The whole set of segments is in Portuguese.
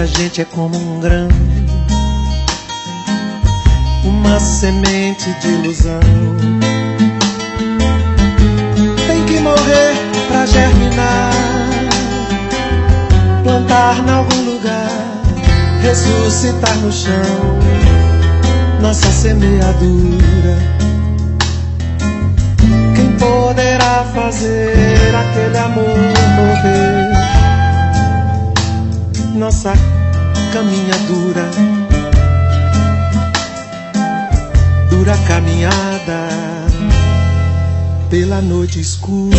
a gente é como um grão, uma semente de ilusão. Tem que morrer pra germinar, plantar em algum lugar, ressuscitar no chão nossa semeadura. Quem poderá fazer aquele amor morrer? Nossa caminhadura, dura caminhada pela noite escura.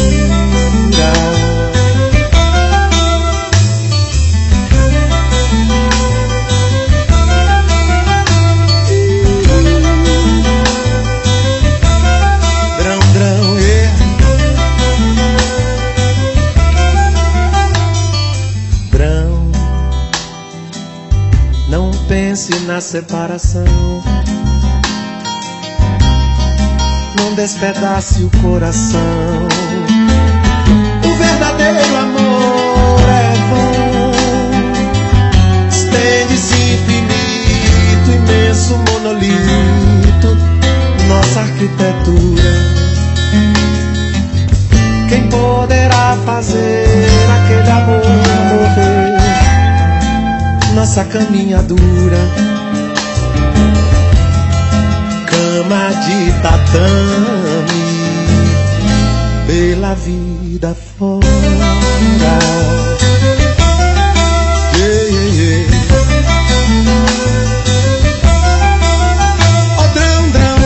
Pense na separação, não despedace o coração. O verdadeiro amor é vão, estende-se infinito, imenso monolito, nossa arquitetura. Quem poderá fazer aquele amor morrer? Nossa caminhadura, cama de tatame pela vida fora. Yeah, yeah, yeah. Oh, drão, drão.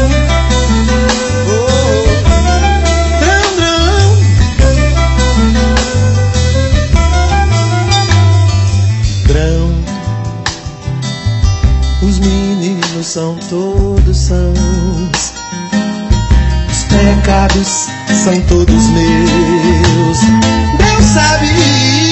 Oh, drão, drão. Drão. Os meninos são todos sãos, os pecados são todos meus. Deus sabe